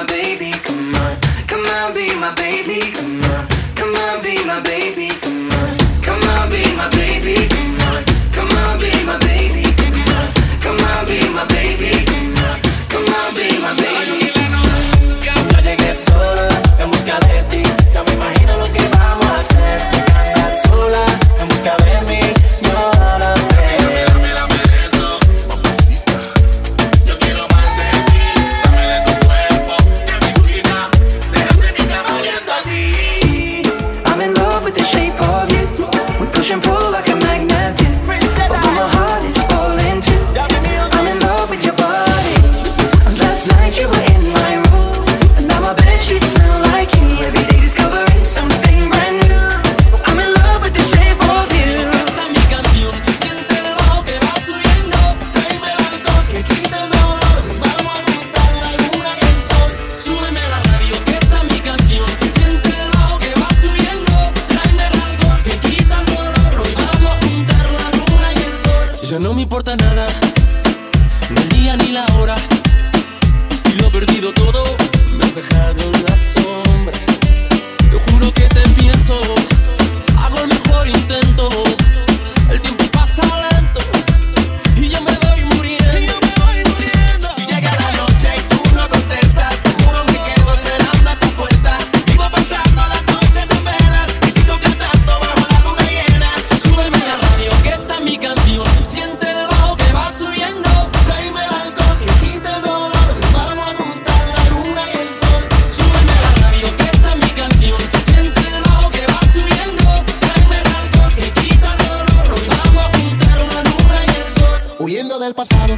my baby, come on. Come on, be my baby, come on. Come on, be my baby, come on. Come on, be my baby, come on. Come on, be my baby, come on. Come on, be my baby, come on. Come on, be my baby. Yo llegué sola en busca de ti. Ya me imagino lo que vamos a hacer. Si andas sola en busca de mí, yo lo sé. Dame eso, mamacita. Yo quiero más de ti. Dame de tu cuerpo, que me excita. Déjate mi cama oliendo a ti. I'm in love with the shape of you. We push and pull like a magnet do. Although my heart is falling too. I'm in love with your body. And last night you were in my room, and now my bedsheets smell like you. Every day discovering something brand new. I'm in love with the shape of you. Esta es mi canción, siente el bajo que va subiendo. Tráeme el alcohol que quita el dolor. Vamos a juntar la luna y el sol. Súbeme la radio, que esta es mi canción. Siente el bajo que va subiendo. Tráeme el alcohol que quita el dolor. Hoy vamos a juntar la luna y el sol. Ya no me importa nada, ni el día ni la hora. Si lo he perdido todo, me has dejado en las sombras. Te juro que te pienso, hago el mejor intento. El tiempo pasa lento y yo me voy muriendo. Si llega la noche y tú no contestas, seguro me quedo esperando a tu puerta. Vivo pasando las noches en velas y sigo cantando bajo la luna llena. Súbeme la radio, que esta es mi canción. Siente el bajo que va subiendo. Tráeme el alcohol que quita el dolor. Vamos a juntar la luna y el sol. Súbeme la radio, que esta es mi canción. Siente el bajo que va subiendo. Tráeme el alcohol que quita el dolor. Hoy vamos a juntar la luna y el sol. Huyendo del pasado,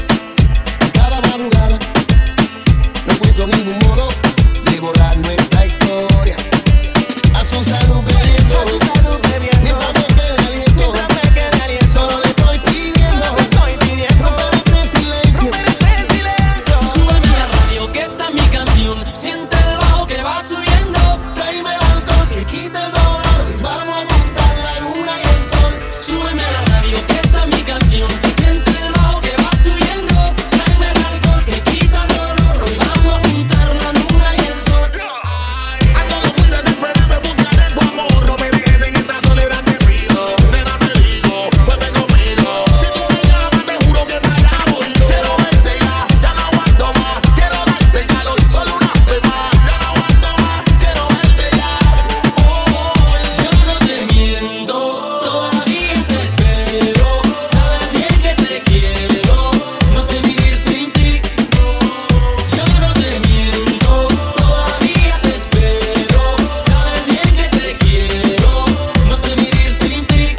cada madrugada, no encuentro ningún modo de borrar nuestra historia. Haz un salud bebiendo, mientras me quede aliento. Solo le estoy pidiendo, romper este silencio. Súbeme la radio, que esta es mi canción. Siente el bajo que va subiendo. Tráeme el alcohol que quita el dolor. Vamos a juntar la luna y el sol. Súbeme la radio, que esta es mi canción. Siente el bajo que va subiendo. Tráeme el alcohol que quita el dolor. Hoy vamos a juntar la luna y el sol. A todo muy desesperado buscaré tu amor. No me dejes en esta soledad, te pido. Nena, te digo, vuelve conmigo. Si tú me llamas, te juro que para allá voy yo. Quiero verte ya no aguanto más. Quiero darte calor, solo una vez más. Ya no aguanto más, quiero verte ya. Yo no te miento, todavía te espero. Sabes bien que te quiero, no sé vivir sin ti. Yo no te miento, todavía te espero. Sabes bien que te quiero, no sé vivir sin ti.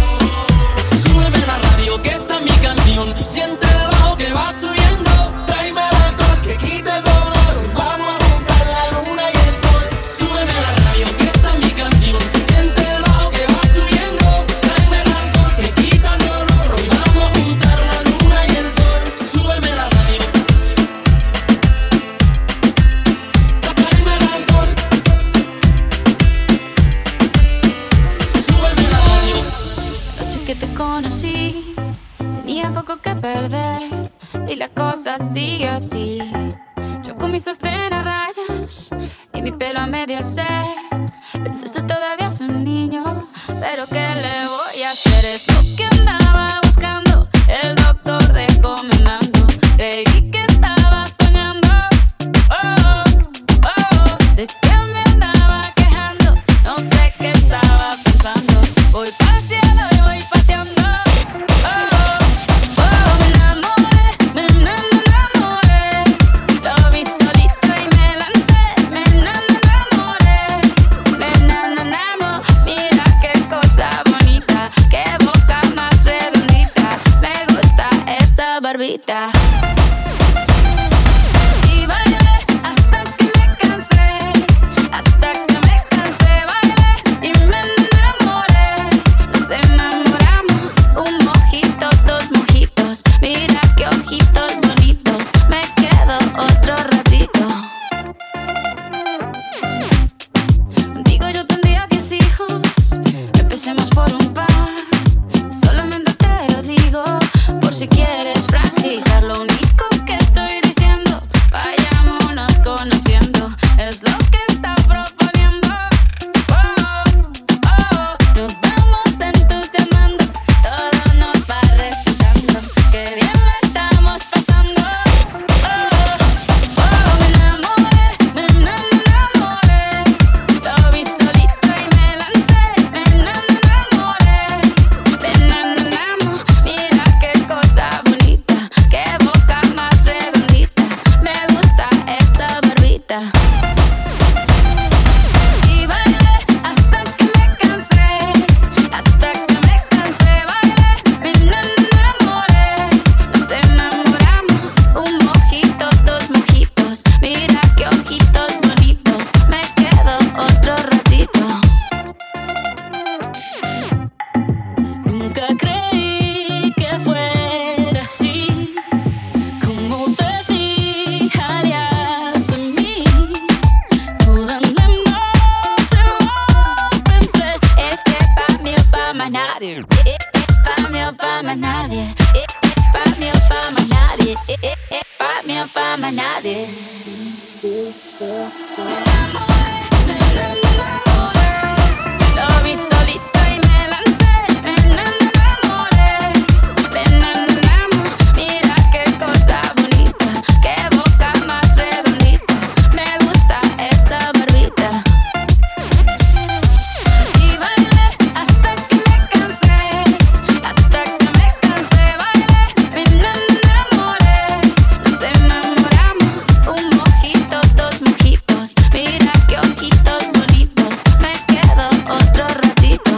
Súbeme la radio, que esta es mi canción. Siente el bajo que va subiendo. Tráeme el alcohol que quita el dolor. Vamos a juntar la luna y el sol. Súbeme la radio, que esta es mi canción. Siente el bajo que va subiendo. Tráeme el alcohol que quita el dolor. Hoy vamos a juntar la luna y el sol. Súbeme la radio. Tráeme el alcohol. Súbeme la radio. La noche que te conocí, tenía poco que perder y la cosa sigue así. Yo con mi sostén a rayas y mi pelo a medio hacer. Pensaste todavía es un niño, pero ¿qué le voy a hacer? Es lo que andaba buscando, el doctor recomendando. Creí que estaba soñando, oh, oh, de que me andaba quejando. No sé qué estaba pensando. Voy paseando y voy pateando. Me enamoré. Lo vi solito y me lancé. Me enamoré. Mira qué cosa bonita, qué boca más redondita. Me gusta esa barbita. Y bailé hasta que me cansé. Hasta que me cansé, bailé y me enamoré. Nos enamoramos, un mojito, dos mojitos. Mira qué ojitos bonitos. Me quedo otro ratito. Contigo yo tendría 10 hijos. Empecemos por un par. Solamente te lo digo por si quieres practicar. Lo único que estoy diciendo, vayámonos conociendo. nadie. Pa' mí o pa' más nadie. Pa' mí o pa' más nadie. Pa' mí o pa' más nadie. Lo vi solito y me lancé. Me enamoré. Me enamoré. Mira qué cosa bonita. Qué boca más redondita. Me gusta esa barbita. Y bailé hasta que me cansé. Hasta que me cansé. Bailé. Me enamoré. Nos enamoramos. Un mojito, dos mojitos. Mira qué ojitos bonitos. Me quedo otro ratito.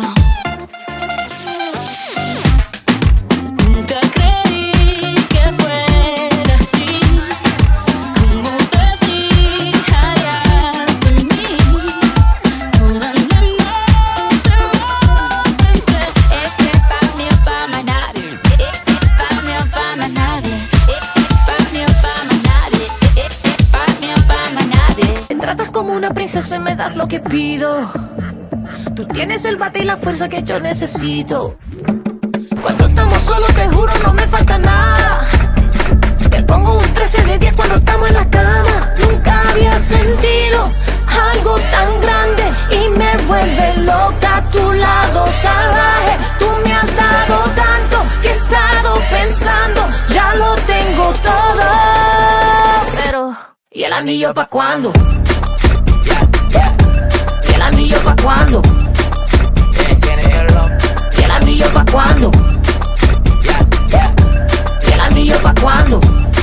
Nunca creí que fuera así. ¿Cómo te fijarías en mí? Toda la noche lo pensé. Es que pa' mí o pa' más nadie. Pa' mí o pa' más nadie. Pa' mí o pa' más nadie. Pa' mí o pa' más nadie. Me tratas como una princesa y me das lo que pido. Tú tienes el bate y la fuerza que yo necesito. Cuando estamos solos te juro no me falta nada. Te pongo un 13 de 10 cuando estamos en la cama. Nunca había sentido algo tan grande y me vuelve loca a tu lado salvaje. Tú me has dado tanto que he estado pensando, ya lo tengo todo. Pero, ¿y el anillo pa' cuándo? ¿Y el anillo pa' cuándo? ¿Y el anillo pa' cuándo? ¿Y el anillo pa' cuándo?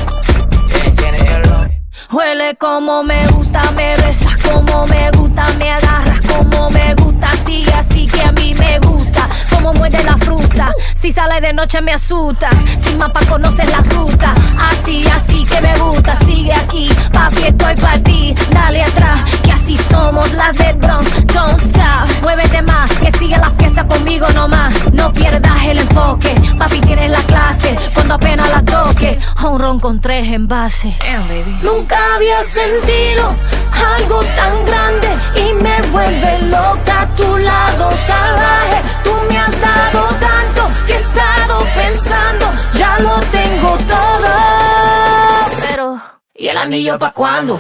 Huele como me gusta, me besas como me gusta, me agarras como me gusta, sigue así que a mí me gusta, como muerde la fruta, si sale de noche me asusta, sin mapa conoces la ruta, así que me gusta, sigue aquí, papi estoy pa' ti, dale atrás, que así somos las del Bronx, don't stop, muévete más, que siga la fiesta conmigo nomás, no pierdas el enfoque, papi tienes la clase, cuando apenas la toque, un ron con 3 envases. Damn, baby. Nunca había sentido algo tan grande y me vuelve loca a tu lado salvaje. Tú me has dado tanto que he estado pensando, ya lo tengo todo. Pero, ¿y el anillo pa' cuándo?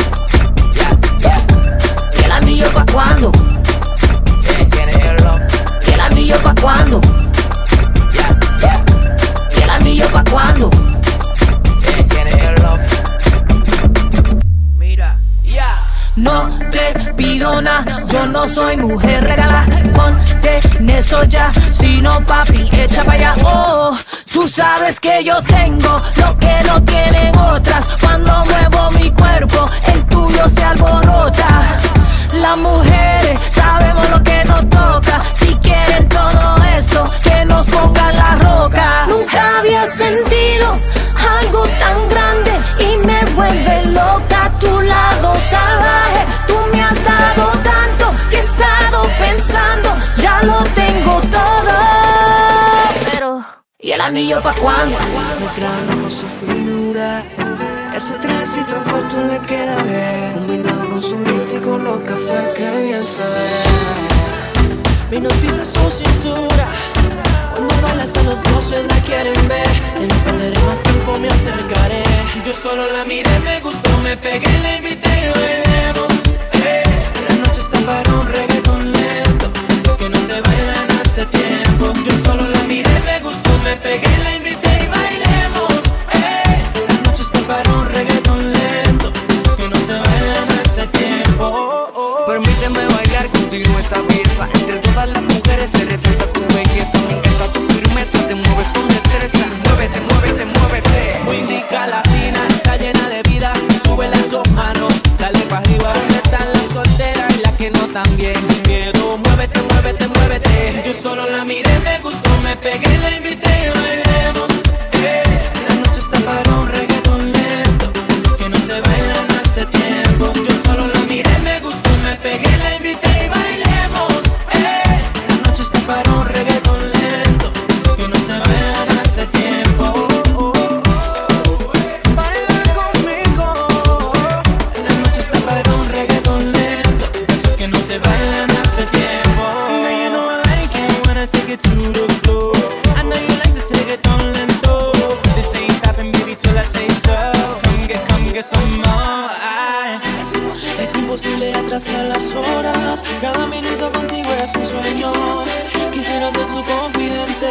¿Y el anillo pa' cuándo? ¿Y el anillo pa' cuándo? ¿Y el anillo pa' cuándo? No te pido nada, yo no soy mujer regalada. Ponte en eso ya, si no papi, echa pa' allá. Oh, tú sabes que yo tengo lo que no tienen otras. Cuando muevo mi cuerpo, el tuyo se alborota. Las mujeres sabemos lo que nos toca. Si quieren todo eso, que nos pongan la roca. Nunca había sentido algo tan grande y me vuelve loca a tu lado salvaje. Tú me has dado tanto que he estado pensando, ya lo tengo todo. Pero, ¿y el anillo pa' cuándo? Me traen con su finura. Ese trajecito corto le queda bien, combinado con su mix y con los cafés que bien se ve. Mi noticia su cintura. Cuando baila hasta los 12 la quieren ver. Y no perderé más tiempo, me acercaré. Yo solo la miré, me gustó, me pegué, la invité y bailemos. La noche está para un reggaetón lento, esos que no se bailan hace tiempo. Yo solo la miré, me gustó, me pegué, la invité y bailemos. La noche está para un reggaetón lento, esos que no se bailan hace tiempo. Permíteme bailar contigo esta pieza. Entre todas las mujeres se resalta tu belleza. Me encanta tu firmeza, te mueves con destreza. Muévete, muévete, muévete. Muy rica latina, está llena de vida. Sube las dos manos, dale pa' say so. Come get some more. Es imposible atrasar las horas. Cada minuto contigo es un sueño. Quisiera ser su confidente.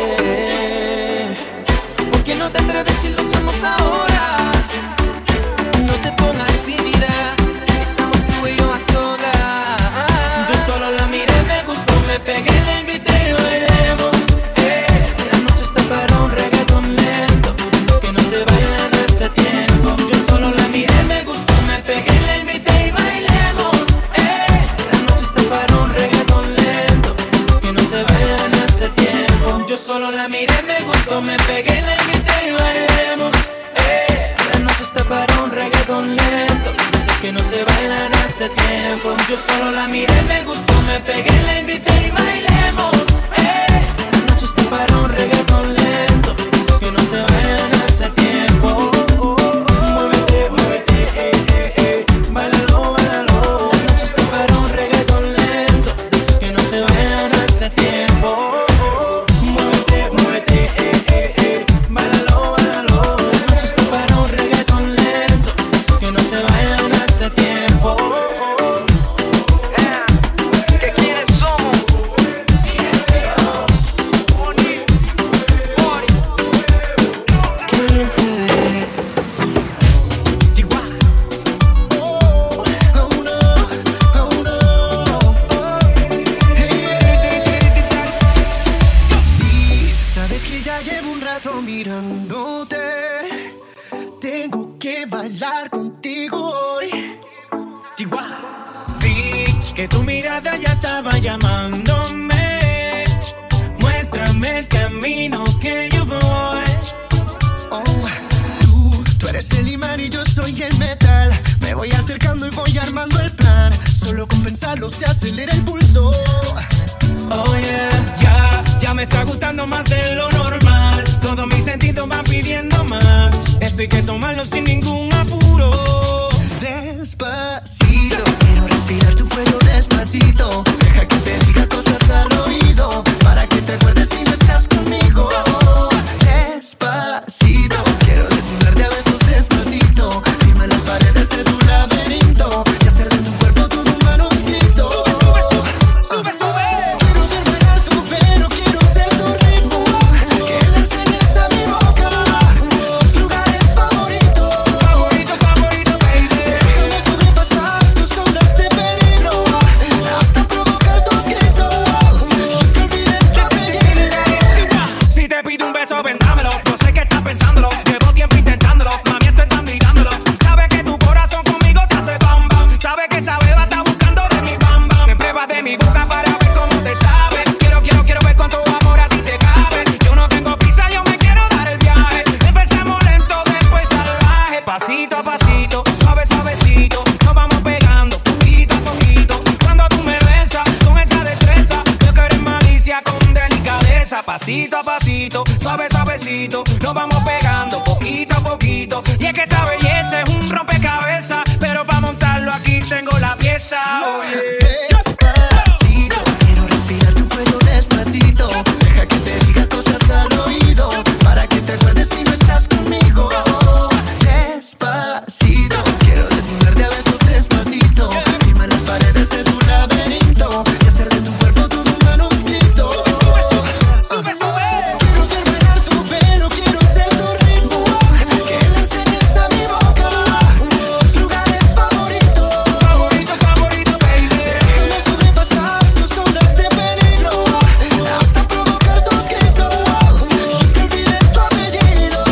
¿Por qué no te atreves si lo hacemos ahora? No te pongas tímida. Estamos tú y yo a solas. Yo solo la miré, me gustó, me pegué, la invité y bailemos. La noche está para un reggaetón lento. Esos que no se bailan hace tiempo. Yo solo la miré, me gustó, me pegué, la invité y bailemos. La noche está para un reggaetón lento. Esos que no se bailan hace tiempo. Yo solo la miré, me gustó, me pegué, la invité y bailemos. La noche está para un reggaetón lento. Esos que no se bailan hace tiempo. Yo solo la miré, me gustó, me pegué, la invité y bailemos. La noche está para un reggaetón lento. Esos que no se bailan hace tiempo. Muévete, muévete, bailalo, bailalo. La noche está para un reggaetón lento. Esos que no se bailan hace tiempo. Muévete, muévete, bailalo, bailalo. La noche está para un reggaetón lento. Esos que no se bailan hace tiempo. ¿Qué quieres somos? Qué bien se ve. Sí, sabes que ya llevo un rato mirándote. Tengo que bailar contigo hoy. Vi que tu mirada ya estaba llamándome. Muéstrame el camino que yo voy. Oh, tú eres el imán y yo soy el metal. Me voy acercando y voy armando el plan. Solo con pensarlo se acelera el pulso. Oh yeah, ya me está gustando más de lo normal. Todos mis sentidos van pidiendo más. Esto hay que tomarlo sin ningún apuro. Despacito, quiero respirar tu cuello despacito. Deja que te diga cosas al oído, para que te acuerdes si no estás conmigo. Despacito, quiero desnudarte a besos despacito. Firma las paredes de tu laberinto y hacer de tu cuerpo todo un manuscrito. Sube, sube. Quiero ver bailar tu pelo, quiero ser tu ritmo. Que le enseñes a mi boca tus lugares favoritos. Favorito, favorito, baby. Déjame sobrepasar tus ondas de peligro hasta provocar tus gritos y que olvides tu apellido. Si te pido un beso, ven, dámelo. Yo sé que estás pensándolo. Llevo tiempo intentándolo. Mami, esto estás mirándolo. Sabe que tu corazón conmigo te hace bam bam. Sabe que esa beba está buscando de mi bam bam. Me pruebas de mi boca para ver cómo te sabe. Quiero ver cuánto amor a ti te cabe. Yo no tengo prisa, yo me quiero dar el viaje. Empezamos lento, después salvaje. Pasito a pasito, suave, suavecito. Nos vamos pegando, poquito a poquito. Cuando tú me besas, con esa destreza. Yo que eres malicia con delicadeza. Pasito a pasito, suave, suavecito. Nos vamos pegando, poquito a poquito. Y es que esa belleza es un rompecabezas. Pero para montarlo aquí tengo la pieza. Oh, yeah. Despacito, quiero respirar tu cuello despacito. Deja que te diga cosas al oído, para que te acuerdes si no estás conmigo. Despacito, quiero desnudarte a besos despacito. Firma las paredes de tu laberinto y hacer de tu cuerpo todo un manuscrito. Sube, sube. Quiero ver bailar tu pelo, quiero ser tu ritmo. Que le enseñes a mi boca tus lugares favoritos. Favorito, favorito, baby. Déjame sobrepasar tus ondas de peligro hasta provocar tus gritos y que olvides tu apellido.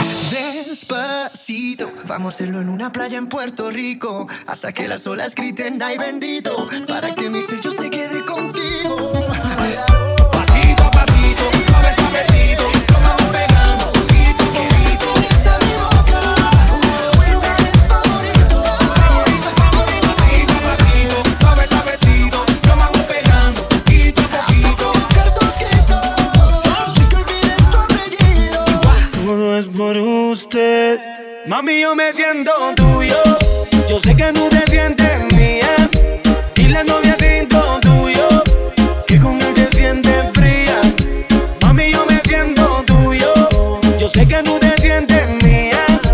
Despacito, vamos a hacerlo en una playa en Puerto Rico hasta que las olas griten ay bendito, para que mi sello se quede contigo. Pasito a pasito, suave, suavecito. Nos vamos pegando, poquito a poquito. A mi boca tus lugares favoritos. Favorito, favorito, pasito a pasito, suave, suavecito. Nos vamos pegando, poquito a poquito. Provocar tus gritos y que olvides tu apellido. Todo es por usted. Mami, yo me siento tuyo. Yo sé que tú te sientes mía. Y la novia siento tuyo, que con él te sientes fría. Mami, yo me siento tuyo. Yo sé que tú te sientes mía.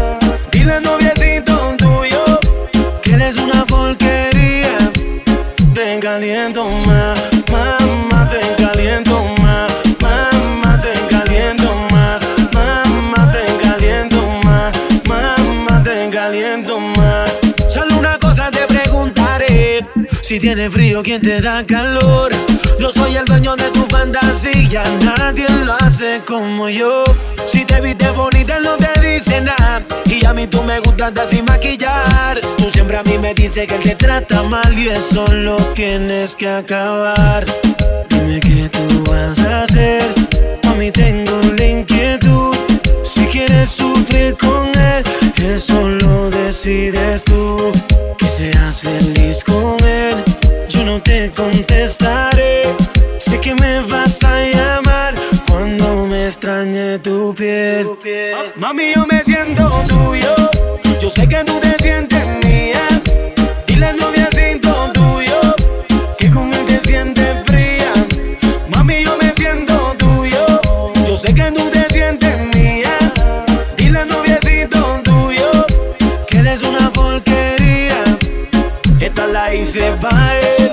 Si tienes frío, ¿quién te da calor? Yo soy el dueño de tu fantasía, nadie lo hace como yo. Si te viste bonita, no te dice nada. Y a mí tú me gustas sin maquillar. Tú siempre a mí me dices que él te trata mal y eso lo tienes que acabar. Dime qué tú vas a hacer. Mami, tengo la inquietud. Si quieres sufrir con él, eso lo decides tú. Que seas feliz con él, yo no te contestaré. Sé que me vas a llamar cuando me extrañe tu piel. Mami, yo me siento tuyo. Yo sé que tú te sientes mía. Dile al noviacito tuyo que con él te sientes fría. Mami, yo me siento tuyo. Yo sé que tú te sientes mía. Dile al noviacito tuyo que eres una porquería. Esta la hice pa' él.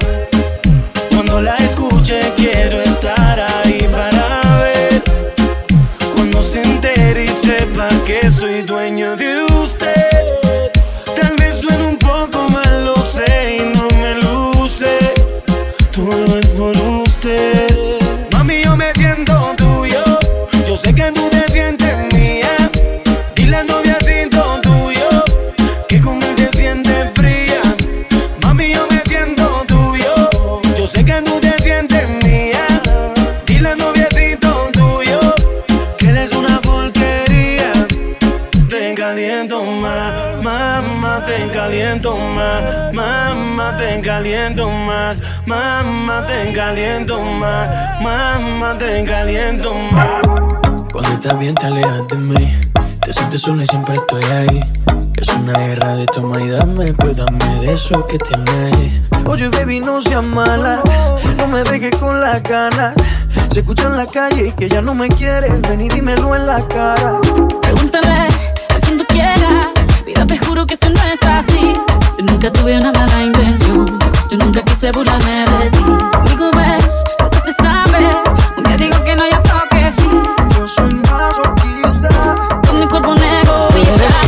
Cuando la escuche quiero estar ahí para ver. Cuando se entere y sepa que soy dueño de usted. Tal vez suene un poco mal, lo sé y no me luce. Todo es por usted. Mami, yo me siento tuyo. Yo sé que tú te sientes mía. Dile al noviacito tuyo que con él te sientes fría. Mami, yo me siento tuyo. Yo sé que tú te sientes mía. Dile al noviacito tuyo que eres una porquería. Te caliento más, mamá, te caliento más. Mamá, te caliento más. Mamá, te caliento más. Mamá, te caliento más. Cuando estás bien te alejas de mí. Te sientes sola y siempre estoy ahí. Es una guerra de toma y dame, pues dame de eso que tienes. Oye, baby, no seas mala. No me dejes con las ganas. Se escucha en la calle y que ya no me quieres. Ven y dímelo en la cara. Pregúntale a quien tú quieras. Mira, te juro que eso no es así. Yo nunca tuve una mala intención. Yo nunca quise burlarme de ti. Conmigo ves, lo que se sabe. Un día digo que no, ya creo que sí. Yo soy masoquista. Con mi cuerpo negro y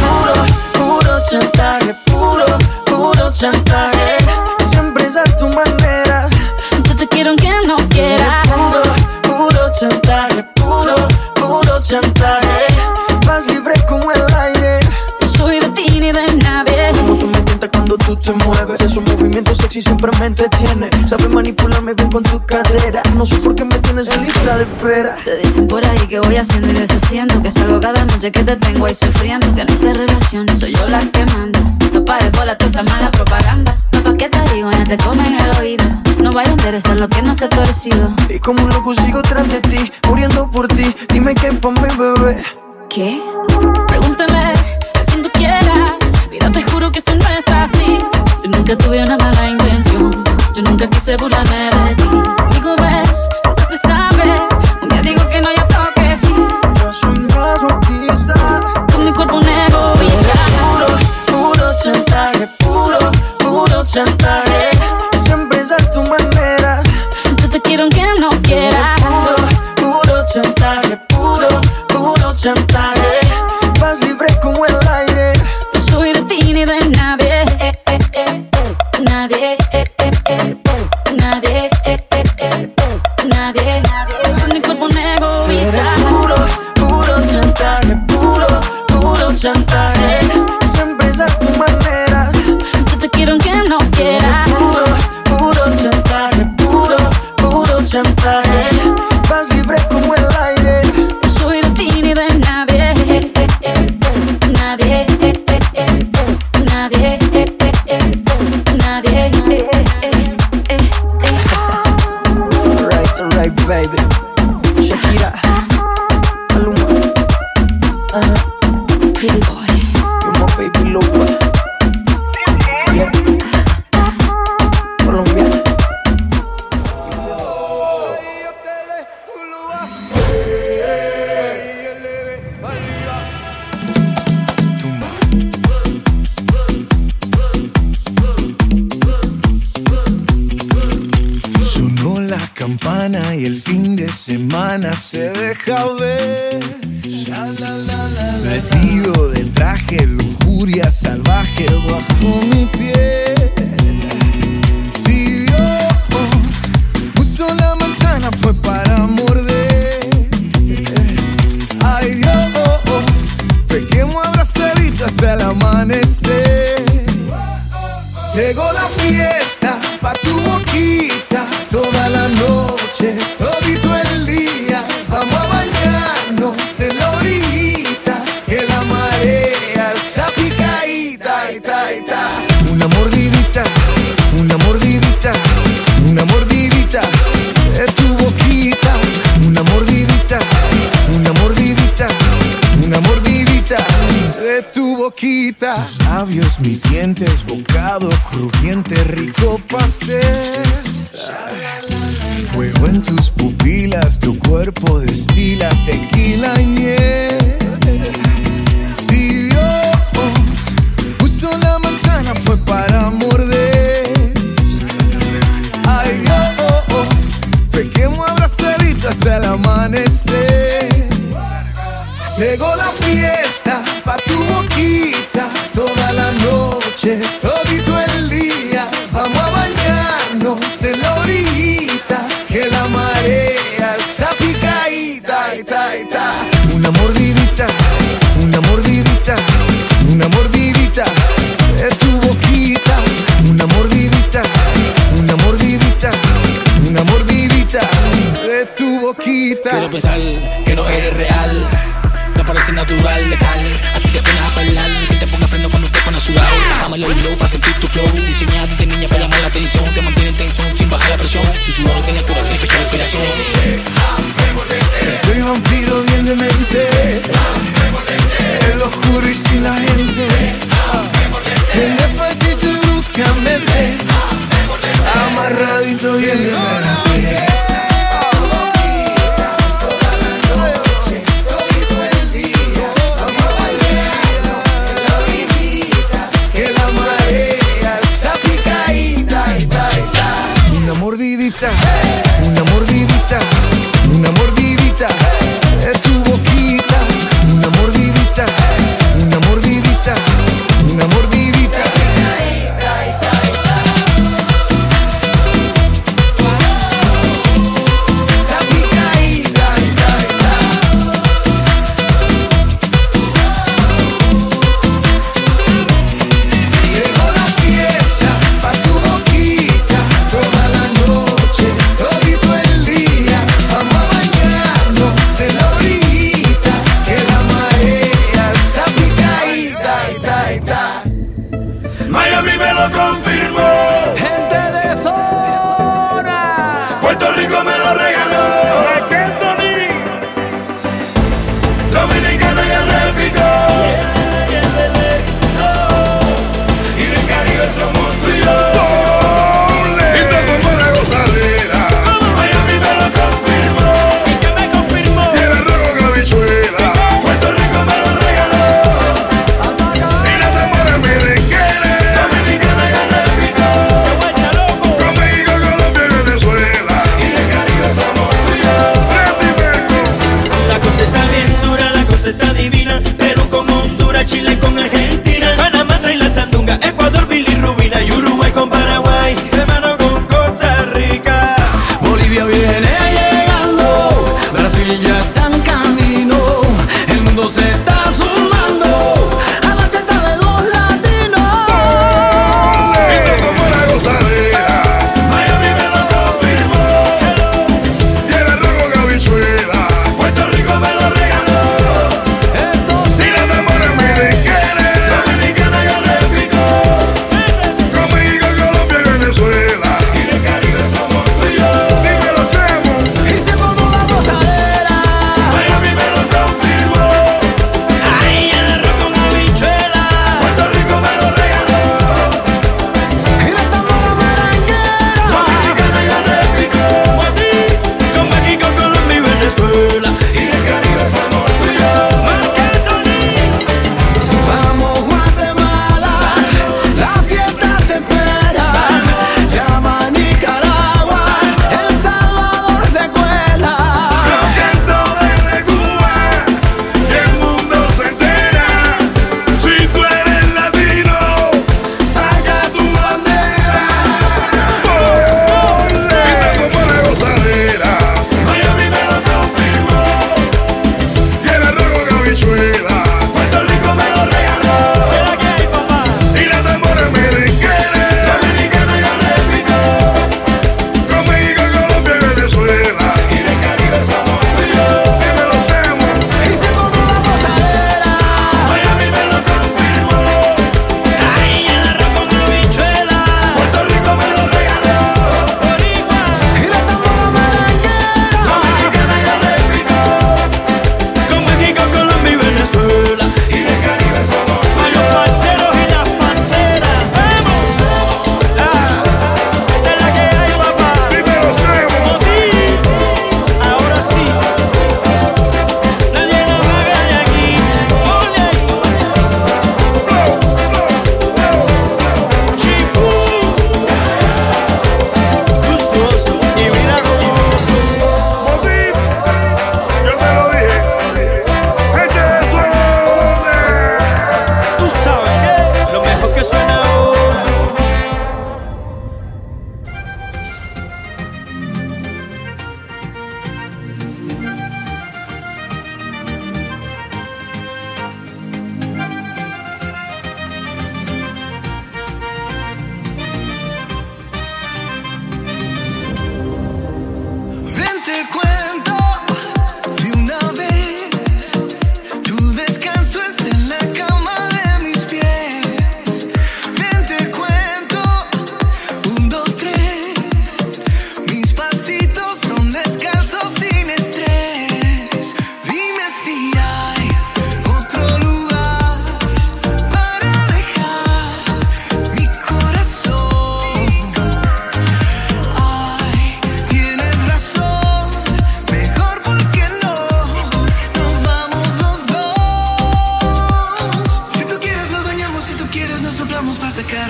Puro chantaje, puro chantaje. Siempre es a tu manera. yo te quiero aunque no quieras. Puro chantaje, puro chantaje. Vas libre como el aire. No soy de ti ni de nadie. Como tú me tientas cuando tú te mueves. Esos movimientos sexy siempre me entretiene. Sabes manipularme bien con tu cadera. No sé por qué me tienes en lista de espera. Te dicen por ahí que voy haciendo y deshaciendo, que salgo cada noche que te tengo ahí sufriendo, que en esta relación soy yo la que manda. No pares bola toda esa mala propaganda. No, pa' qué te digo, no te comen el oído. No vaya a interesar lo que no se ha torcido. Y como un loco sigo tras de ti, muriendo por ti. Dime qué pa' mi bebé. ¿Qué? Pregúntale a quien tú quieras. Mira, te juro que eso no es así. Yo nunca tuve una mala intención. Yo nunca quise burlarme de ti. Conmigo ves, lo que se sabe. Un día digo que no, ya creo que sí. Yo soy masoquista. Con mi cuerpo negro y Puro chantaje, puro chantaje. Siempre es a tu manera. yo te quiero aunque no quieras. Puro chantaje, puro chantaje. Vas libre como el aire. No soy de ti ni de nadie. Nadie. Nadie. Nadie. Con mi cuerpo negro y Puro chantaje, puro chantaje. Siempre es a tu manera. yo te quiero aunque no quieras. Puro chantaje, puro chantaje. Vas libre como el aire. No soy de ti ni de nadie. Nadie. Nadie. Nadie. Alright, baby. Shakira, Maluma, Pretty boy. you're my baby lover. Yeah. Colombia. Sonó la campana y el fin de semana se deja ver. Vestido de traje, lujuria salvaje bajo mi piel. Si tu boquita. Tus labios, mis dientes, bocado crujiente, rico pastel. Fuego en tus pupilas, tu cuerpo destila tequila y miel. Si Dios puso la manzana fue para morder. Ay Dios, pequemos abrazadito hasta el amanecer. Llegó la fiesta pa' tu boquita, toda la noche, todito el día. Vamos a bañarnos en la orillita, que la marea está picadita, ita, ita. Una mordidita, una mordidita, una mordidita de tu boquita. Una mordidita, una mordidita, una mordidita de tu boquita. Quiero pensar que no eres real, no parece natural, letal. Así que pones a bailar y que te ponga freno cuando te pones sudado. Bájame el low para sentir tu flow. Diseñada de niña para llamar la atención. Te mantiene en tensión sin bajar la presión. Tu sudor tiene cura, tiene fecha de operación. Estoy vampiro bien de mente, el oscuro y sin la gente. Ven despacito y búscame, amarradito bien de mente. Una mordidita, una mordidita, una mordidita de tu boquita. Una mordidita, una mordidita, una mordidita. Llegó la fiesta pa' tu boquita, toda la noche, todito el día. Vamos a bañarnos en la orillita, que la marea está picadita, ita, ita. Miami me lo confirmó. Gente de zona. Puerto Rico me lo regaló. Dominicana ya repito. Y del Caribe somos tú y yo. Y se tomó la gozadera. Miami me lo confirmó. ¿Y qué me confirmó? Y el arroz con habichuela. Puerto Rico me lo regaló. Y los amores merengueles. Dominicana ya repito. Con México, Colombia y Venezuela. Y del Caribe somos tú y yo. La cosa está bien dura, la cosa está divina. Perú con Honduras, Chile con Argentina, Panamá trae la sandunga, Ecuador, bilirrubina y Uruguay con Paraguay, hermano con Costa Rica. Bolivia viene llegando, Brasil ya está en camino, el mundo se está sumando a la fiesta de los latinos. Y se tomó la gozadera. Miami me lo confirmó. Y el arroz con habichuela. Puerto Rico me lo regaló. Y los amores merengueles. Dominicana ya repito. Con México,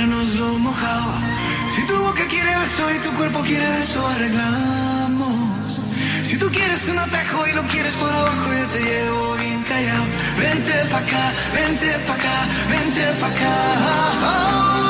secarnos lo mojado. Si tu boca quiere beso y tu cuerpo quiere beso, arreglamos. Si tú quieres un atajo y lo quieres por abajo, yo te llevo bien callado. Vente pa' acá, vente pa' acá, vente pa' acá.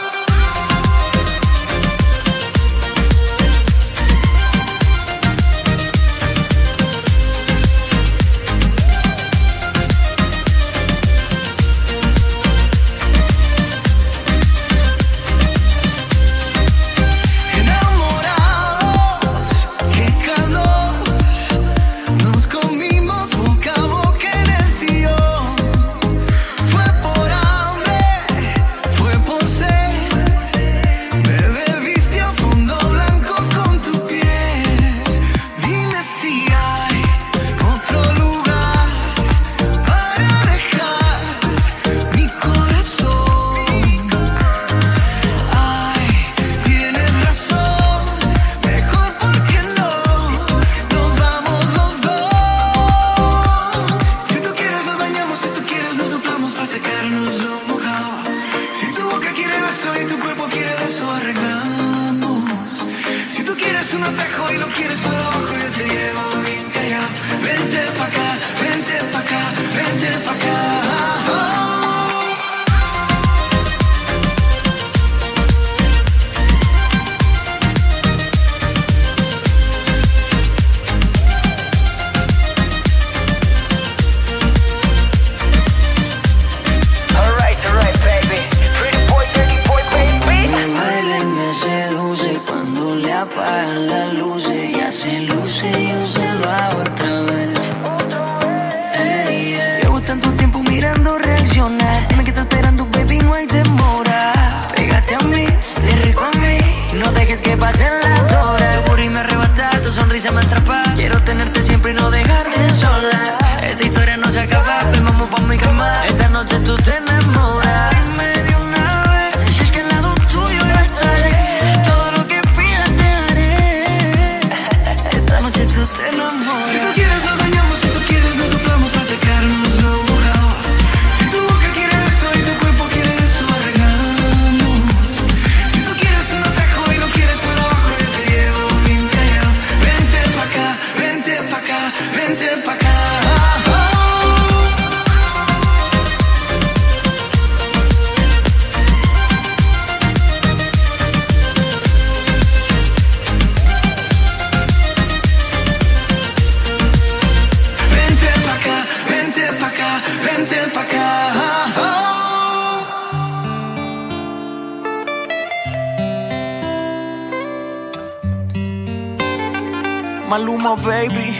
Maluma, baby.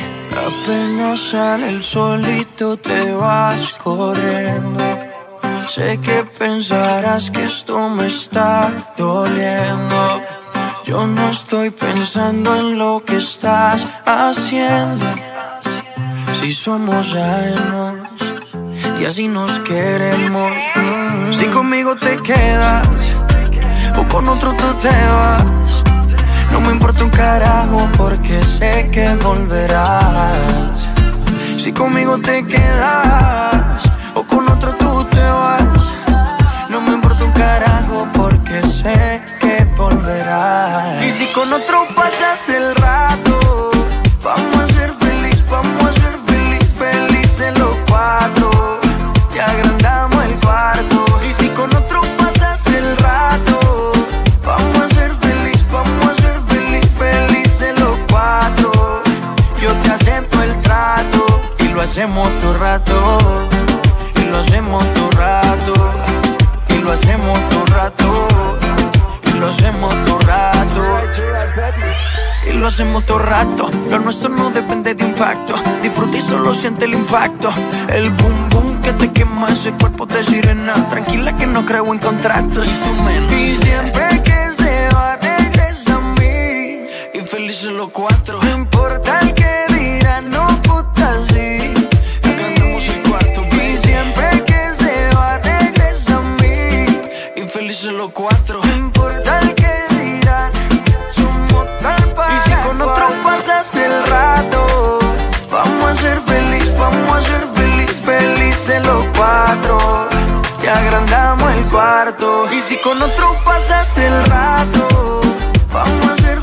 Apenas sale el solito te vas corriendo. Sé que pensarás que esto me está doliendo. Yo no estoy pensando en lo que estás haciendo. Si somos ajenos y así nos queremos. Si conmigo te quedas o con otro tú te vas, no me importa un carajo porque sé que volverás. Si conmigo te quedas o con otro tú te vas, no me importa un carajo porque sé que volverás. Y si con otro pasas el rato, vamos a ser feliz, vamos a ser felices los cuatro. Y agrandamos el cuarto. Y si con otro pasas el rato, vamos a ser feliz, vamos a ser felices los cuatro. Yo te acepto el trato y lo hacemos todo rato. Y lo hacemos todo rato. Y lo hacemos todo rato. Y lo hacemos todo rato. Y lo hacemos todo rato. Lo nuestro no depende de impacto. Disfruta y solo siente el impacto. El boom boom que te quema ese cuerpo de sirena. Tranquila que no creo en contratos. Y siempre que se va regresa a mí. Y felices los cuatro. No importa el que dirán, no puta sí. Agrandamos el cuarto, baby. Y siempre que se va regresa a mí. Y felices los cuatro. No importa el que dirán, somos tal para. Y si con otro pasas el rato, vamos a ser feliz, vamos a ser felices los cuatro. Y agrandamos el cuarto. cuarto. Y si con otro pasas el rato, vamos a ser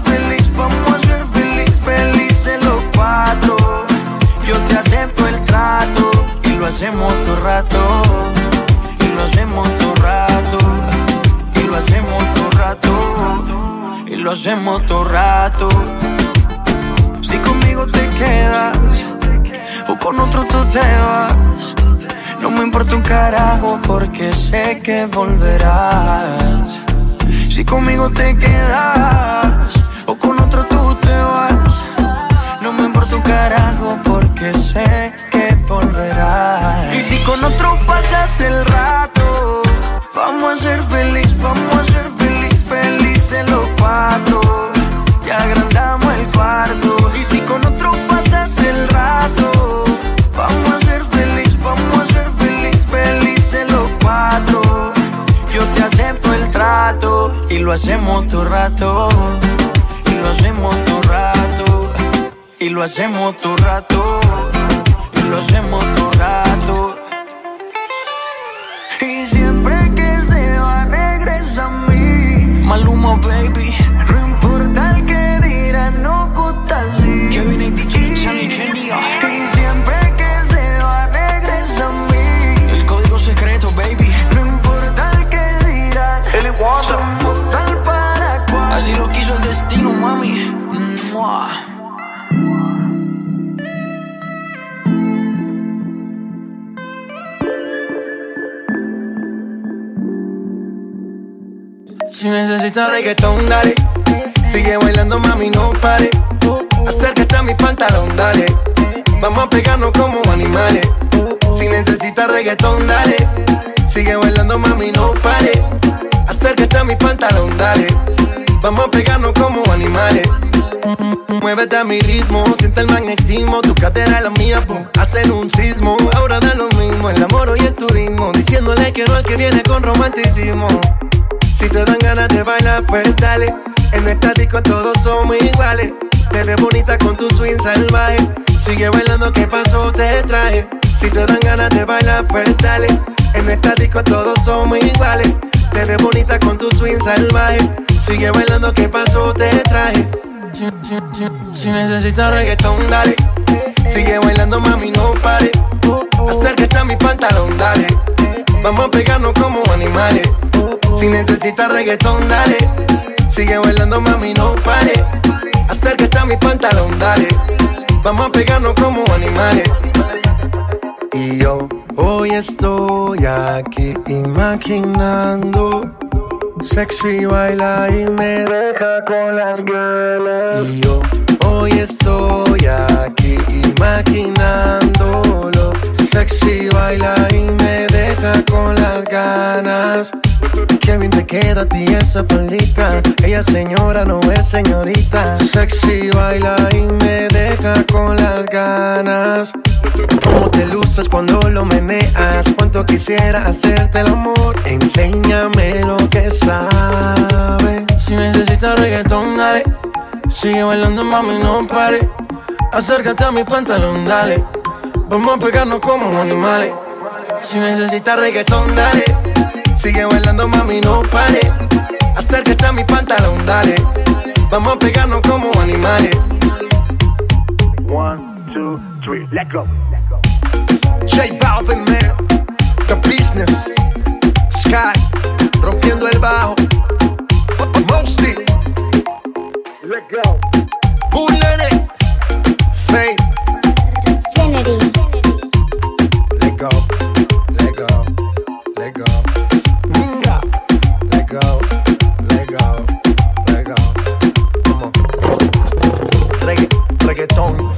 felices los cuatro. Yo te acepto el trato y lo hacemos todo rato. Y lo hacemos todo rato. Y lo hacemos todo rato. Y lo hacemos todo rato. Si conmigo te quedas o con otro tú te vas, no me importa un carajo porque sé que volverás. Si conmigo te quedas o con otro tú te vas, no me importa un carajo porque sé que volverás. Y si con otro pasas el rato, vamos a ser felices los cuatro. Y agrandamos el cuarto. Y si con otro pasas el rato, vamos a ser felices los cuatro. Yo te acepto el trato y lo hacemos todo rato. Y lo hacemos todo rato. Y lo hacemos todo rato. Y lo hacemos todo rato. Y siempre que se va regresa a mí. Maluma, baby. No importa el que dirán, no gusta así. Kevin y DJ Chani, genio. Y siempre que se va regresa a mí. El código secreto, baby. No importa el que dirán, somos tal para cual. Así lo quiso el destino, mami. ¡Mua! Si necesitas reggaetón, dale. Sigue bailando, mami, no pare. Acércate a mi pantalón, dale. Vamos a pegarnos como animales. Si necesitas reggaetón, dale. Sigue bailando, mami, no pare. Acércate a mi pantalón, dale. Vamos a pegarnos como animales. Muévete a mi ritmo, siente el magnetismo. Tu cadera es la mía, boom, hacen un sismo. Ahora da lo mismo, el amor y el turismo. Diciéndole que no al que viene con romanticismo. Si te dan ganas de bailar, pues dale. En esta disco todos somos iguales. Te ves bonita con tu swing salvaje. Sigue bailando, ¿qué pasó? Te traje. Si te dan ganas de bailar, pues dale. En esta disco todos somos iguales. Te ves bonita con tu swing salvaje. Sigue bailando, ¿qué pasó? Te traje. Si necesitas reggaetón, dale. Sigue bailando, mami, no pare. Acércate a mi pantalón, dale. Vamos a pegarnos como animales. Si necesitas reggaetón, dale. Sigue bailando, mami, no pare. Acércate a mi pantalón, dale. Vamos a pegarnos como animales. Y yo hoy estoy aquí imaginando. Sexy baila y me deja con las ganas. Y yo hoy estoy aquí imaginándolo. Sexy baila y me deja con las ganas. Qué bien te queda a ti esa faldita. Ella señora, no es señorita. Sexy baila y me deja con las ganas. Cómo te luces cuando lo meneas. Cuánto quisiera hacerte el amor. Enséñame lo que sabes. Si necesitas reggaetón, dale. Sigue bailando, mami, no pare. Acércate a mi pantalón, dale. Vamos a pegarnos como animales. Si necesitas reggaetón, dale. Sigue bailando, mami, no pare. Acércate a mi pantalón, dale. Vamos a pegarnos como animales. 1, 2, 3, let go. J Balvin, man. The Business. Sky. Rompiendo el bajo. Mosty. Let go. Bullet. Faith. Infinity. Let go. Let go. Let go. Let go. Let go. Let go. Come on. Reggaeton.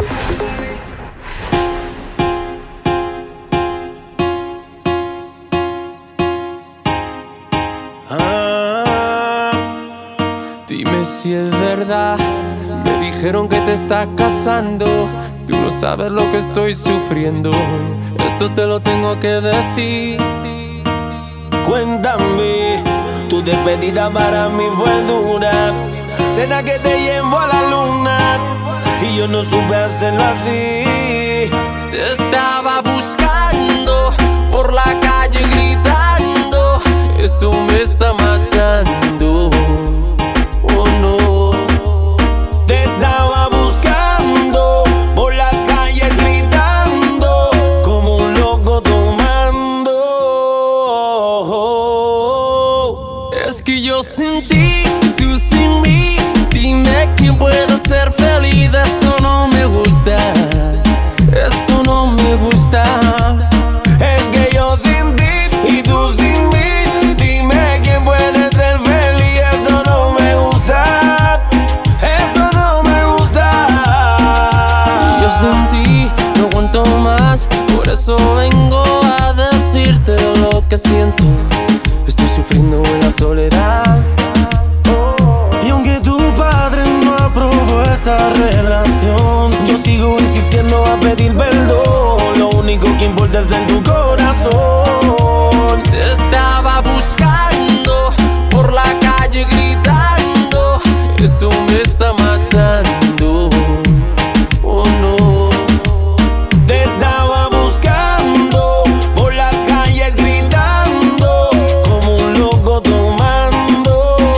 Dime si es verdad. Me dijeron que te estás casando. Tú no sabes lo que estoy sufriendo. Esto te lo tengo que decir. Cuéntame, tu despedida para mí fue dura. Cena que te llevo a la luna y yo no supe hacerlo así. Te estaba buscando por la calle gritando. Esto que yo sin ti, tú sin mí. Dime quién puede ser feliz. Esto no me gusta. Esto no me gusta. Es que yo sin ti y tú sin mí. Dime quién puede ser feliz. Esto no me gusta. Eso no me gusta. Yo sin ti no aguanto más. Por eso vengo a decirte lo que siento. Estoy sufriendo en la soledad. Y aunque tu padre no aprobó esta relación, yo sigo insistiendo a pedir perdón. Lo único que importa es en tu corazón. Te estaba buscando por la calle gritando. Esto me está matando. Oh no. Te estaba buscando por las calles gritando, como un loco tomando.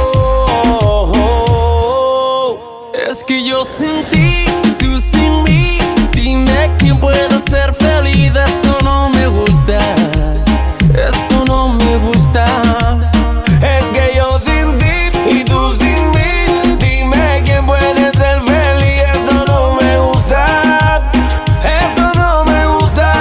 Es que yo sin ti, tú sin mí. Dime quién puede ser feliz. Esto no me gusta. Esto no me gusta. Es que yo sin ti y tú sin mí. Dime quién puede ser feliz. Esto no me gusta. Eso no me gusta.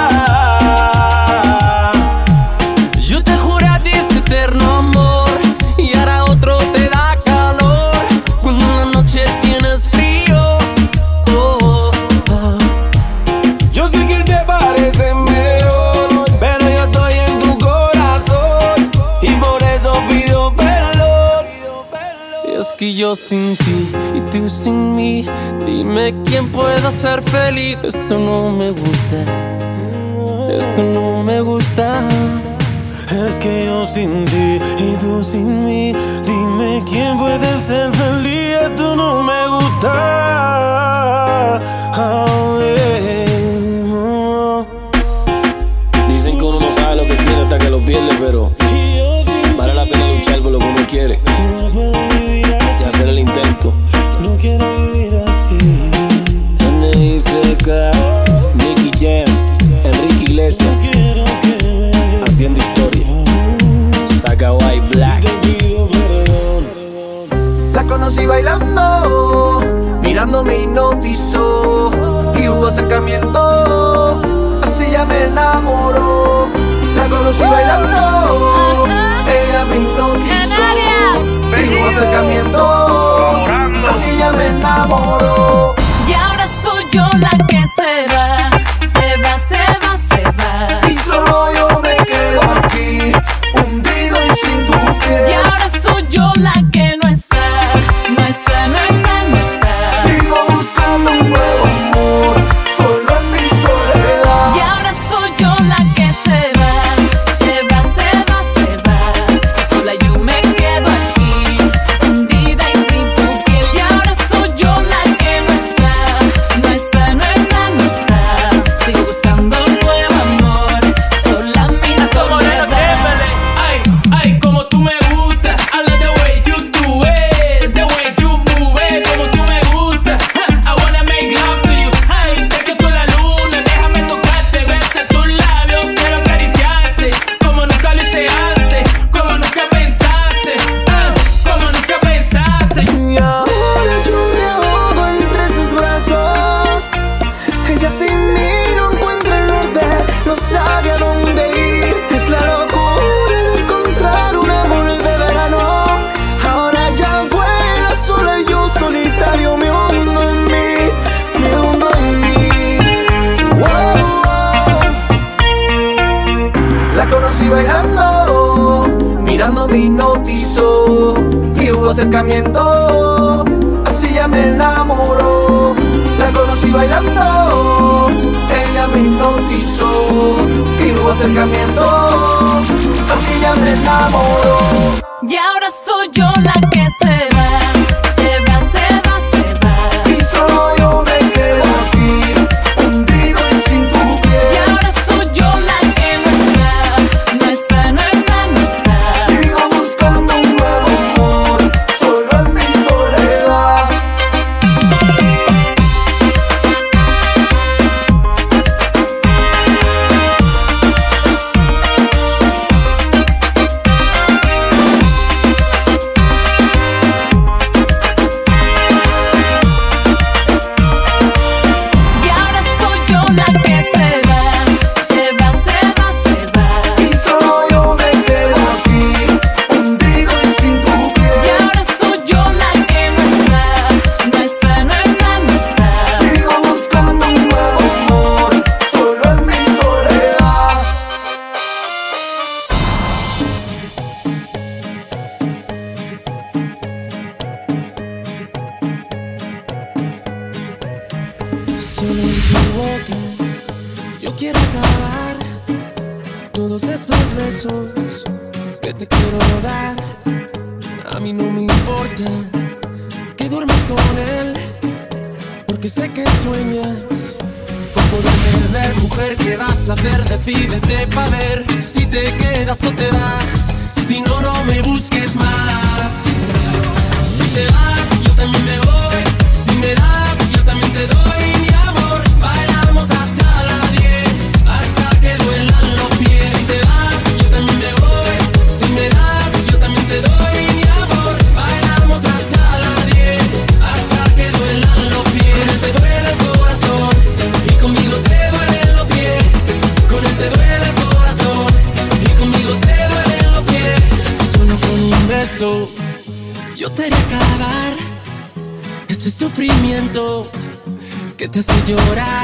Yo te juré a ti ese eterno amor y ahora otro te da calor cuando en la noche tienes frío. Oh, oh. Yo sé que él te parece mejor, pero yo estoy en tu corazón y por eso pido perdón. Es que yo sin ti y tú sin mí. Dime quién pueda ser feliz. Esto no me gusta. Esto no me gusta. Es que yo sin ti y tú sin mí. Dime quién puede ser feliz. Esto no me gusta. Oh, yeah. Dicen que uno no sabe lo que tiene hasta que lo pierde, pero vale la pena luchar por lo que uno quiere y hacer el intento. No quiero vivir así. NICK, Nicky Jam, Enrique Iglesias, haciendo historia. Saca White Black. La conocí bailando, mirando me hipnotizó y hubo acercamiento, así ya me enamoró. La conocí bailando, ella me hipnotizó y hubo acercamiento, así ya me enamoró. Y ahora soy yo la que se va, se va, se va, se va. Y solo yo me quedo aquí, hundido y sin tu piel. Y ahora soy yo la que no está, no está, no está, no está. Sigo buscando un nuevo amor, solo en mi soledad. Y ahora soy yo la que se va, se va, se va, se va. Sola yo me quedo aquí, hundida y sin tu piel. Y ahora soy yo la que no está, no está, no está, no está. Sigo buscando un nuevo amor, sola en mi soledad. Ay, ay, como tú me gusta. I love the way you do it, the way you move it, como tú me gusta. I wanna make love to you. Ay, te quedo en la luna, déjame tocarte, besar tus labios, quiero acariciarte, como nunca lo hice antes, como nunca pensaste, como nunca pensaste. Y ahora yo me ahogo entre sus brazos. Ella sin mí no encuentra el norte, no sabe a dónde ir. Es la locura de encontrar un amor de verano. Ahora ya vuela sola y yo solitario me hundo en mí, me hundo en mí. Wow, wow. La conocí bailando, mirando me hipnotizó y hubo acercamiento, así ya me enamoró. La conocí bailando, ella me hipnotizó y hubo acercamiento, así ya me enamoró. Y ahora soy yo la que se va, se va, se va, se va. Y solo yo me quedo aquí, hundido y sin tu piel. Y ahora soy yo la que no está, no está, no está, no está. Sigo buscando un nuevo amor, solo en mi soledad. besos que te quiero dar. A mí no me importa que duermas con él, porque sé que sueñas con poderme ver. Mujer, ¿qué vas a hacer? Decídete pa' ver si te quedas o te vas. Si no, no me busques más. Si te vas, yo también me voy. Si me das, yo también te doy mi amor. Bailamos hasta las 10, hasta que duelan los pies. Si te vas, yo también me voy. Si me das, yo también te doy mi amor. Bailamos hasta las 10, hasta que duelan los pies. Con él te duele el corazón y conmigo te duelen los pies. Con él te duele el corazón y conmigo te duelen los pies. Solo con un beso yo te haré acabar ese sufrimiento que te hace llorar.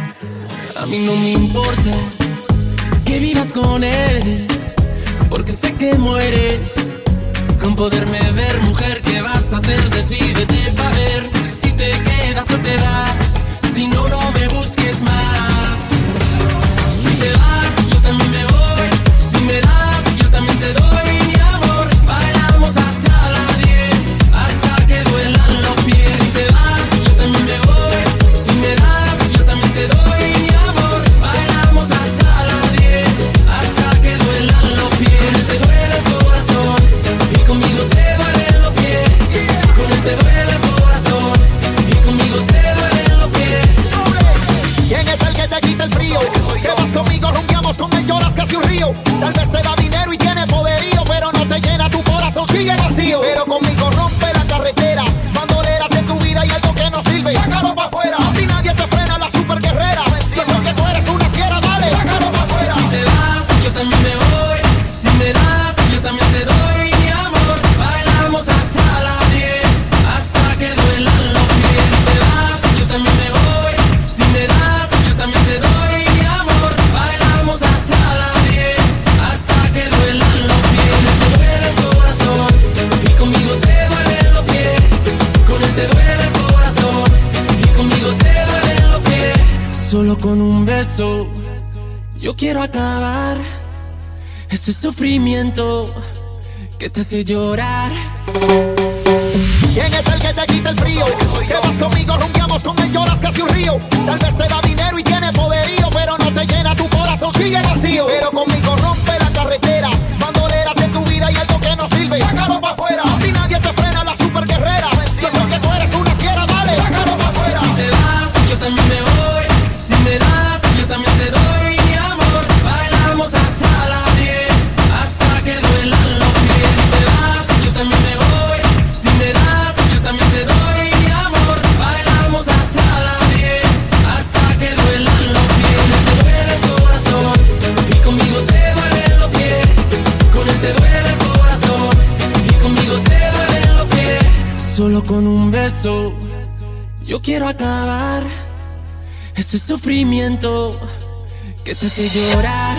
A mí no me importa que vivas con él, porque sé que mueres con poderme ver. Mujer, ¿qué vas a hacer? Decídete pa' ver si te quedas o te vas. Si no, no me busques más. Si te vas, yo también me voy. Si me das, yo también te doy mi amor. Bailamos hasta las 10, hasta que duelan los pies. Si te vas, yo también me voy. Si me das, yo también te doy mi amor. Bailamos hasta las 10, hasta que duelan los pies. Te duele el corazón y conmigo te duelen los pies. Con él te duele el corazón y conmigo te duelen los pies. ¿Quién es el que te quita el frío? Te vas conmigo, rumbeamos con él, lloras casi un río. Tal vez te da dinero y tiene poderío, pero no te llena, tu corazón sigue vacío. Pero conmigo rompe la carretera, bandoleras en tu vida y algo que no sirve. Sácalo pa' afuera, a ti nadie te frena, la super guerrera. Yo sé que tú eres una fiera, dale, sácalo pa' afuera. Si te vas, yo también me voy. Si me das, yo también te doy mi amor. Bailamos hasta las 10, hasta que duelan los pies. Si te vas, yo también me voy. Si me das, yo también te doy mi amor. Bailamos hasta las 10, hasta que duelan los pies. Te duele el corazón y conmigo te duelen los pies. Con él te duele el corazón y conmigo te duelen los pies. Solo con un beso yo quiero acabar ese sufrimiento que te hace llorar. ¿Quién es el que te quita el frío? Te vas conmigo, rumbeamos con él, lloras casi un río. Tal vez te da dinero y tiene poderío, pero no te llena, tu corazón sigue vacío. Pero conmigo rompe la carretera, bandoleras en tu vida y algo que no sirve. Sácalo pa' afuera, a ti nadie te frena, la super guerrera. Yo sé que tú eres una fiera, dale, sácalo pa' afuera. Si te vas, yo también me voy. Si me das, yo también te doy mi amor. Bailamos hasta las 10, hasta que duelan los pies. Si te vas, yo también me voy. Si me das, yo también te doy mi amor. Bailamos hasta las 10, hasta que duelan los pies. Te duele el corazón y conmigo te duelen los pies. Con él te duele el corazón y conmigo te duelen los pies. Solo con un beso yo quiero acabar ese sufrimiento que te hace llorar.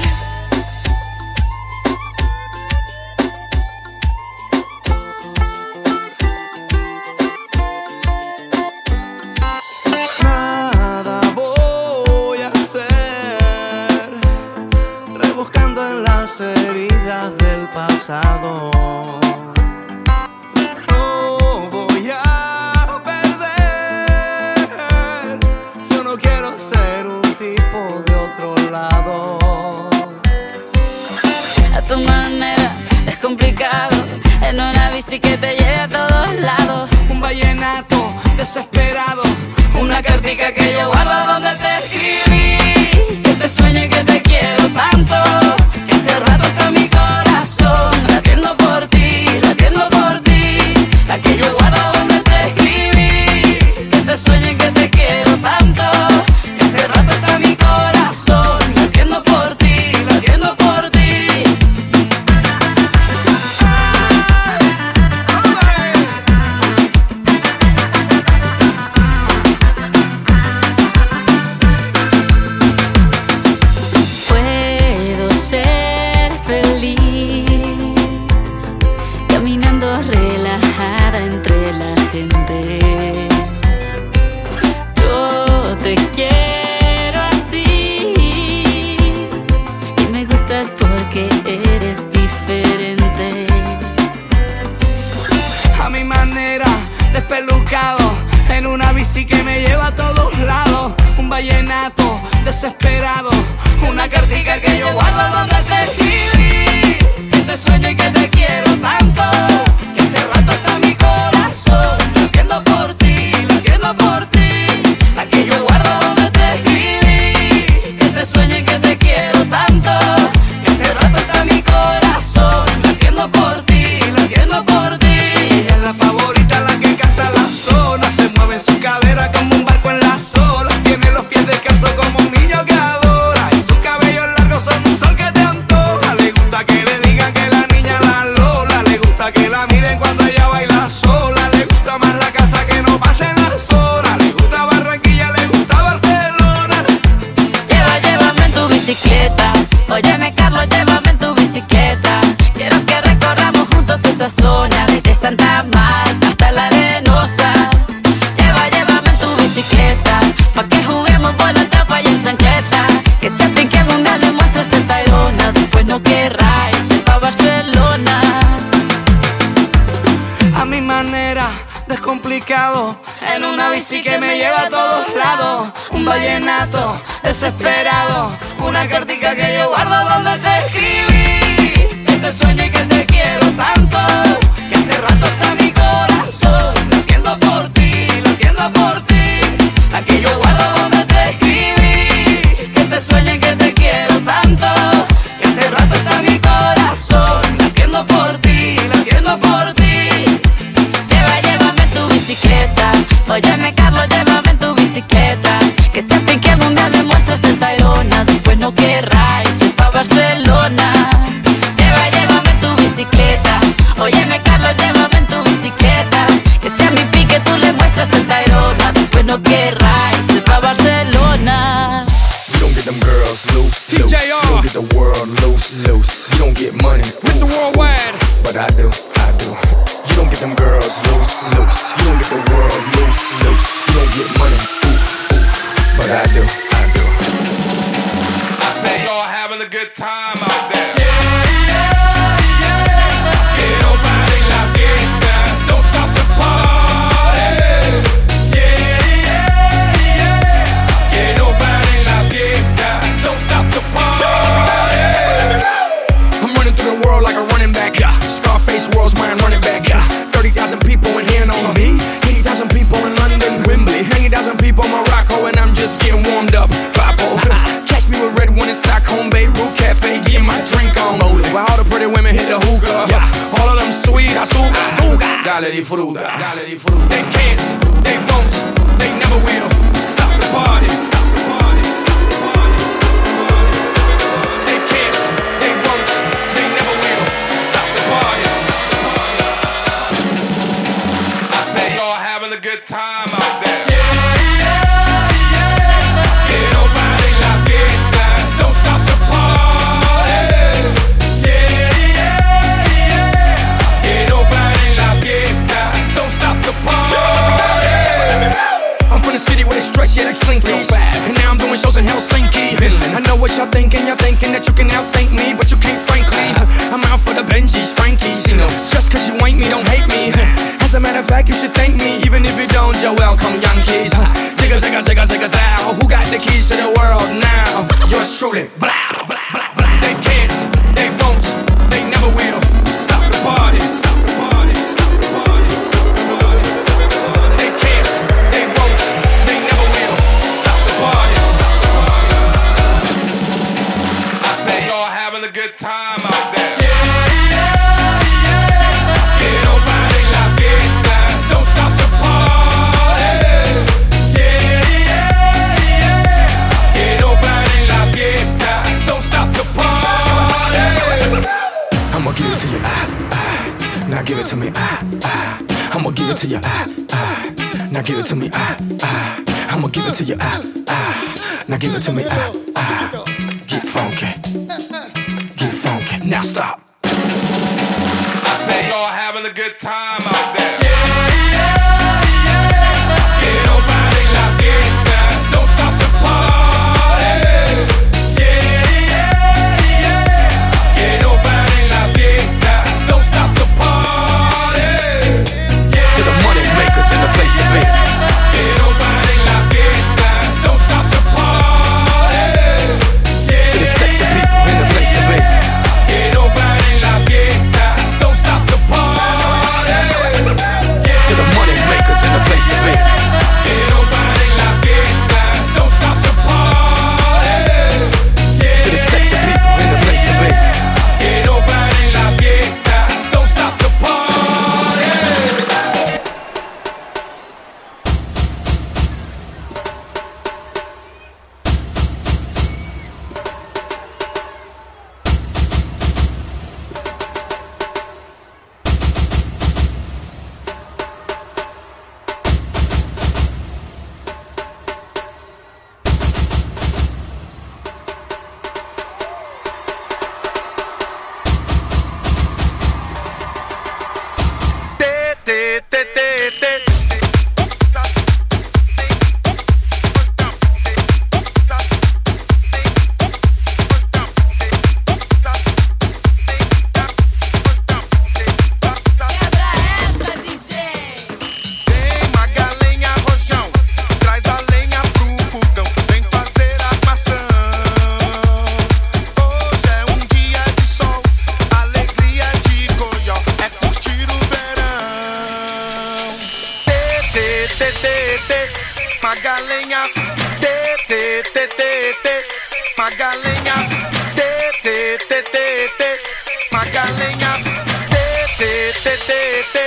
Nada voy a hacer, rebuscando en las heridas del pasado. No voy a perder, yo no quiero ser un tipo de otro lado. A tu manera es complicado, en una bici que te lleve a todos lados. Un vallenato desesperado, Una cartica que yo guardo donde te escribí, que te sueño y que te quiero tanto, que hace rato está mi corazón latiendo por ti, latiendo por ti. La que yo guardo donde te escribí, que te sueño y que te quiero tanto, que hace rato está mi corazón latiendo por ti, latiendo por ti. desesperado, una cartica que yo guardo donde te escribí, que te sueño y que te quiero tanto, que hace rato está mi corazón latiendo por ti, latiendo por ti, la que yo guardo donde te escribí, que te sueño y que te quiero tanto, que hace rato está mi corazón latiendo por ti, latiendo por ti. Ella es la favorita, la que canta la zona, se mueve en su cadera como un barco en las olas, tiene los pies descalzos como un niño que adora, y sus cabellos largos son un sol que te antoja. Le gusta que le digan que la niña la Lola, le gusta que la miren cuando ella baila sola, le gusta más la casa que no pasen las horas, le gusta Barranquilla, le gusta Barcelona. Llévame en tu bicicleta, óyeme Carlos, llévame en tu bicicleta, quiero que recorramos juntos esa zona, desde Santa Marta hasta la Arenosa. Llévame en tu bicicleta, pa' que juguemos bola, tapa y en chancleta, que sepan que algún día le muestres el Tayrona, después no querrá irse pa' Barcelona. A mi manera, descomplicado, en una bici que me lleva a todos lados, un vallenato desesperado, una cartica que yo guardo donde te escribí, que te sueño y que te quiero tanto, que hace rato está mi corazón latiendo por ti, latiendo por ti, la que yo guardo donde te escribí, que te sueño y que te quiero tanto, que hace rato está mi corazón latiendo por ti, latiendo por ti. Llévame en tu bicicleta, óyeme Carlos, llévame en tu bicicleta, que sepan que algún día le muestras el Tayrona, después no querrá irse pa' Barcelona. Llévame en tu bicicleta, óyeme Carlos, llévame en tu bicicleta, que sea mi pique tú le muestras el Tayrona, después no querrá irse pa' Barcelona. You don't get them girls loose, loose. You don't get the world loose, loose. You don't get money, Mr. Worldwide, but I do, I do. You don't get them girls loose, loose. You don't get the world loose, loose. You don't get money, oof, oof, but I do, I do. I say y'all having a good time out there. World's mine, running back, 30,000 people in here, know me. 80,000 people in London, Wembley. 90,000 people in Morocco, and I'm just getting warmed up. Papo, catch me with red one in Stockholm, Beirut Cafe, getting my drink on. While all the pretty women hit the hookah, all of them sweet, azúcar. Dale disfruta, dale disfruta. They can't, they won't, they never will stop the party. Good time out there. Don't stop the party. Que no paren la fiesta. Don't stop the party. I'm from the city where they stretch it like slinkies, and now I'm doing shows in Helsinki. I know what y'all thinking that you can outthink me, but you can't frankly. I'm out for the Benjis, Frankies. Just cause you ain't me, don't hate me. As a matter of fact, you should thank me, even if you don't, you're welcome, Yankees. Zigga, zow. Who got the keys to the world now? Yours truly. Blah, blah, blah, blah. They can't, they won't, they never will stop the party. They can't, they won't, they never will stop the party. I say y'all having a good time out there. Don't stop the party. Que no paren la fiesta. Don't stop the party. I'ma give it to you, now give it to me, I'ma give it to you, now give it to me, I'ma give it to you, now give it to me, get funky, now stop. I say y'all having a good time out there. Que no paren la fiesta. Don't stop the party. Que no paren la fiesta. Don't stop the party. To the money makers in the place to be. Que no paren la fiesta. Don't stop the party. Magalenha, te, Magalenha, te, Magalenha, te.